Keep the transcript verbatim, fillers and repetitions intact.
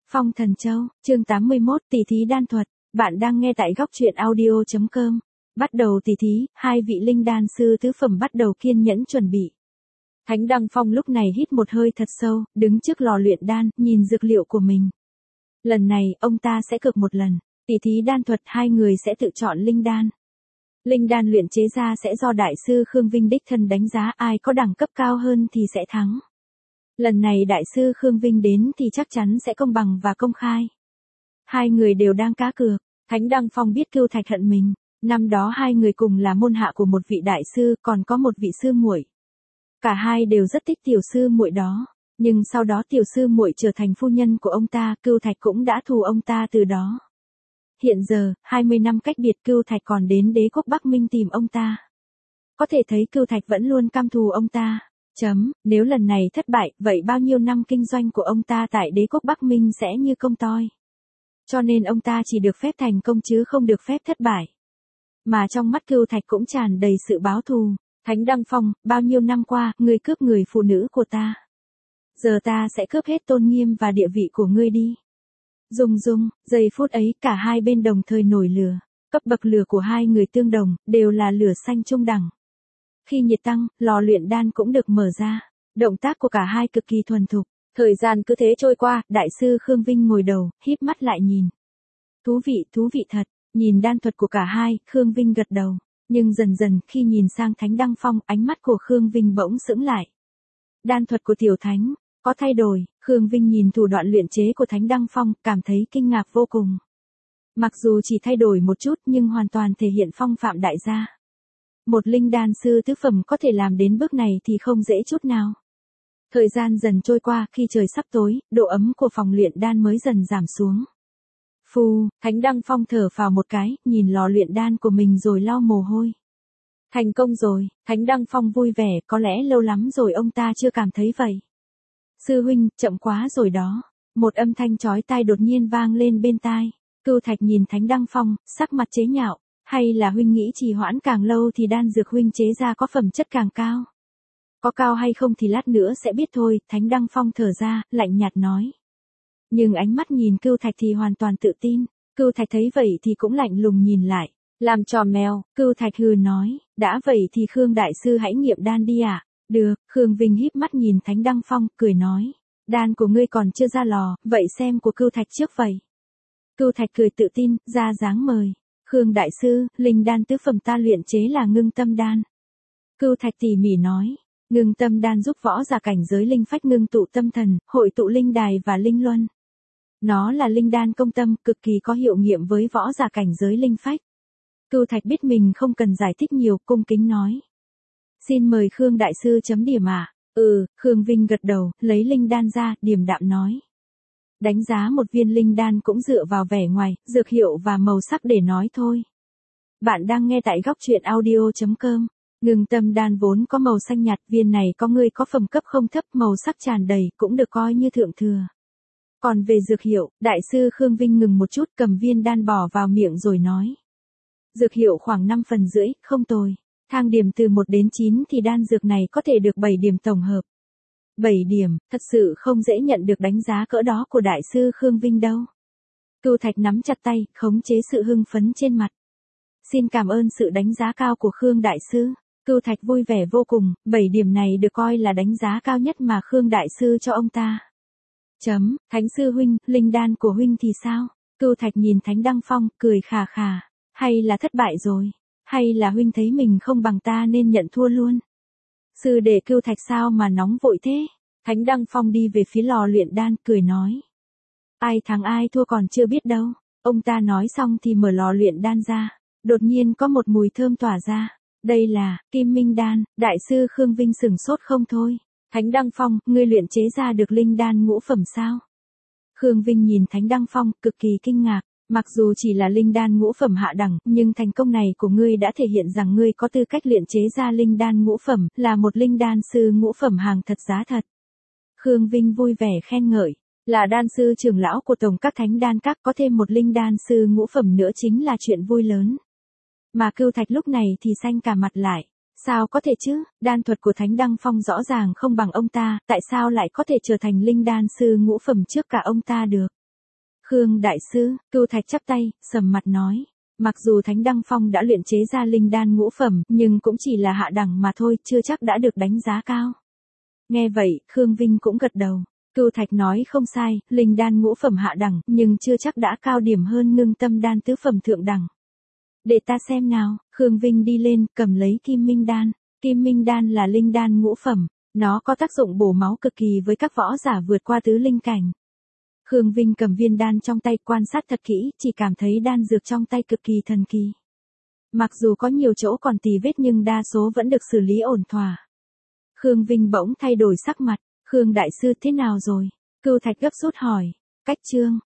Phong Thần Châu, chương tám mươi mốt, tỷ thí đan thuật. Bạn đang nghe tại góc truyện audio chấm com. Bắt đầu tỷ thí, hai vị linh đan sư tứ phẩm bắt đầu kiên nhẫn chuẩn bị. Thánh Đăng Phong lúc này hít một hơi thật sâu, đứng trước lò luyện đan, nhìn dược liệu của mình. Lần này, ông ta sẽ cược một lần. Tỷ thí đan thuật hai người sẽ tự chọn linh đan. Linh đan luyện chế ra sẽ do đại sư Khương Vinh đích thân đánh giá, ai có đẳng cấp cao hơn thì sẽ thắng. Lần này đại sư Khương Vinh đến thì chắc chắn sẽ công bằng và công khai. Hai người đều đang cá cược. Thánh Đăng Phong biết Cưu Thạch hận mình. Năm đó hai người cùng là môn hạ của một vị đại sư, còn có một vị sư muội. Cả hai đều rất thích tiểu sư muội đó. Nhưng sau đó tiểu sư muội trở thành phu nhân của ông ta, Cưu Thạch cũng đã thù ông ta từ đó. Hiện giờ, hai mươi năm cách biệt, Cưu Thạch còn đến đế quốc Bắc Minh tìm ông ta. Có thể thấy Cưu Thạch vẫn luôn căm thù ông ta. Chấm, nếu lần này thất bại, vậy bao nhiêu năm kinh doanh của ông ta tại đế quốc Bắc Minh sẽ như công toi. Cho nên ông ta chỉ được phép thành công chứ không được phép thất bại. Mà trong mắt Cưu Thạch cũng tràn đầy sự báo thù. Thánh Đăng Phong, bao nhiêu năm qua, ngươi cướp người phụ nữ của ta. Giờ ta sẽ cướp hết tôn nghiêm và địa vị của ngươi đi. Dung dung, giây phút ấy cả hai bên đồng thời nổi lửa. Cấp bậc lửa của hai người tương đồng, đều là lửa xanh trung đẳng. Khi nhiệt tăng, lò luyện đan cũng được mở ra. Động tác của cả hai cực kỳ thuần thục. Thời gian cứ thế trôi qua, đại sư Khương Vinh ngồi đầu, híp mắt lại nhìn. Thú vị, thú vị thật. Nhìn đan thuật của cả hai, Khương Vinh gật đầu. Nhưng dần dần, khi nhìn sang Thánh Đăng Phong, ánh mắt của Khương Vinh bỗng sững lại. Đan thuật của tiểu thánh, có thay đổi. Khương Vinh nhìn thủ đoạn luyện chế của Thánh Đăng Phong, cảm thấy kinh ngạc vô cùng. Mặc dù chỉ thay đổi một chút nhưng hoàn toàn thể hiện phong phạm đại gia. Một linh đan sư tứ phẩm có thể làm đến bước này thì không dễ chút nào. Thời gian dần trôi qua, khi trời sắp tối, độ ấm của phòng luyện đan mới dần giảm xuống. Phù, Thánh Đăng Phong thở phào một cái, nhìn lò luyện đan của mình rồi lau mồ hôi. Thành công rồi, Thánh Đăng Phong vui vẻ, có lẽ lâu lắm rồi ông ta chưa cảm thấy vậy. Sư huynh, chậm quá rồi đó. Một âm thanh chói tai đột nhiên vang lên bên tai. Cưu Thạch nhìn Thánh Đăng Phong, sắc mặt chế nhạo. Hay là huynh nghĩ trì hoãn càng lâu thì đan dược huynh chế ra có phẩm chất càng cao? Có cao hay không thì lát nữa sẽ biết thôi, Thánh Đăng Phong thở ra, lạnh nhạt nói. Nhưng ánh mắt nhìn Cưu Thạch thì hoàn toàn tự tin. Cưu Thạch thấy vậy thì cũng lạnh lùng nhìn lại. Làm trò mèo, Cưu Thạch hừ nói, đã vậy thì Khương Đại Sư hãy nghiệm đan đi ạ. À? Được, Khương Vinh híp mắt nhìn Thánh Đăng Phong, cười nói. Đan của ngươi còn chưa ra lò, vậy xem của Cưu Thạch trước vậy. Cưu Thạch cười tự tin, ra dáng mời. Khương Đại Sư, linh đan tứ phẩm ta luyện chế là ngưng tâm đan. Cưu Thạch tỉ mỉ nói. Ngưng tâm đan giúp võ giả cảnh giới linh phách ngưng tụ tâm thần, hội tụ linh đài và linh luân. Nó là linh đan công tâm, cực kỳ có hiệu nghiệm với võ giả cảnh giới linh phách. Cưu Thạch biết mình không cần giải thích nhiều, cung kính nói. Xin mời Khương Đại Sư chấm điểm ạ. À? Ừ, Khương Vinh gật đầu, lấy linh đan ra, điềm đạm nói. Đánh giá một viên linh đan cũng dựa vào vẻ ngoài, dược hiệu và màu sắc để nói thôi. Bạn đang nghe tại góc truyện audio chấm com. Ngưng tâm đan vốn có màu xanh nhạt, viên này có người có phẩm cấp không thấp, màu sắc tràn đầy, cũng được coi như thượng thừa. Còn về dược hiệu, đại sư Khương Vinh ngừng một chút, cầm viên đan bỏ vào miệng rồi nói. Dược hiệu khoảng năm phần rưỡi, không tồi. Thang điểm từ một đến chín thì đan dược này có thể được bảy điểm tổng hợp. bảy điểm, thật sự không dễ nhận được đánh giá cỡ đó của đại sư Khương Vinh đâu. Cưu Thạch nắm chặt tay, khống chế sự hưng phấn trên mặt. Xin cảm ơn sự đánh giá cao của Khương Đại Sư. Cưu Thạch vui vẻ vô cùng, bảy điểm này được coi là đánh giá cao nhất mà Khương Đại Sư cho ông ta. Chấm, Thánh Sư huynh, linh đan của huynh thì sao? Cưu Thạch nhìn Thánh Đăng Phong, cười khà khà. Hay là thất bại rồi? Hay là huynh thấy mình không bằng ta nên nhận thua luôn? Sư đệ Cưu Thạch sao mà nóng vội thế? Thánh Đăng Phong đi về phía lò luyện đan, cười nói. Ai thắng ai thua còn chưa biết đâu. Ông ta nói xong thì mở lò luyện đan ra. Đột nhiên có một mùi thơm tỏa ra. Đây là Kim Minh đan. Đại sư Khương Vinh sửng sốt không thôi. Thánh Đăng Phong, ngươi luyện chế ra được linh đan ngũ phẩm sao? Khương Vinh nhìn Thánh Đăng Phong, cực kỳ kinh ngạc. Mặc dù chỉ là linh đan ngũ phẩm hạ đẳng, nhưng thành công này của ngươi đã thể hiện rằng ngươi có tư cách luyện chế ra linh đan ngũ phẩm, là một linh đan sư ngũ phẩm hàng thật giá thật. Khương Vinh vui vẻ khen ngợi. Là đan sư trưởng lão của tổng các thánh đan các, có thêm một linh đan sư ngũ phẩm nữa chính là chuyện vui lớn. Mà Cưu Thạch lúc này thì xanh cả mặt lại. Sao có thể chứ, đan thuật của Thánh Đăng Phong rõ ràng không bằng ông ta, tại sao lại có thể trở thành linh đan sư ngũ phẩm trước cả ông ta được? Khương đại sư, Cưu Thạch chắp tay, sầm mặt nói. Mặc dù Thánh Đăng Phong đã luyện chế ra linh đan ngũ phẩm, nhưng cũng chỉ là hạ đẳng mà thôi, chưa chắc đã được đánh giá cao. Nghe vậy, Khương Vinh cũng gật đầu. Cưu Thạch nói không sai, linh đan ngũ phẩm hạ đẳng, nhưng chưa chắc đã cao điểm hơn ngưng tâm đan tứ phẩm thượng đẳng. Để ta xem nào, Khương Vinh đi lên, cầm lấy Kim Minh đan. Kim Minh đan là linh đan ngũ phẩm, nó có tác dụng bổ máu cực kỳ với các võ giả vượt qua tứ linh cảnh. Khương Vinh cầm viên đan trong tay quan sát thật kỹ, chỉ cảm thấy đan dược trong tay cực kỳ thần kỳ. Mặc dù có nhiều chỗ còn tì vết nhưng đa số vẫn được xử lý ổn thỏa. Khương Vinh bỗng thay đổi sắc mặt, Khương đại sư thế nào rồi? Cưu Thạch gấp rút hỏi, cách chương,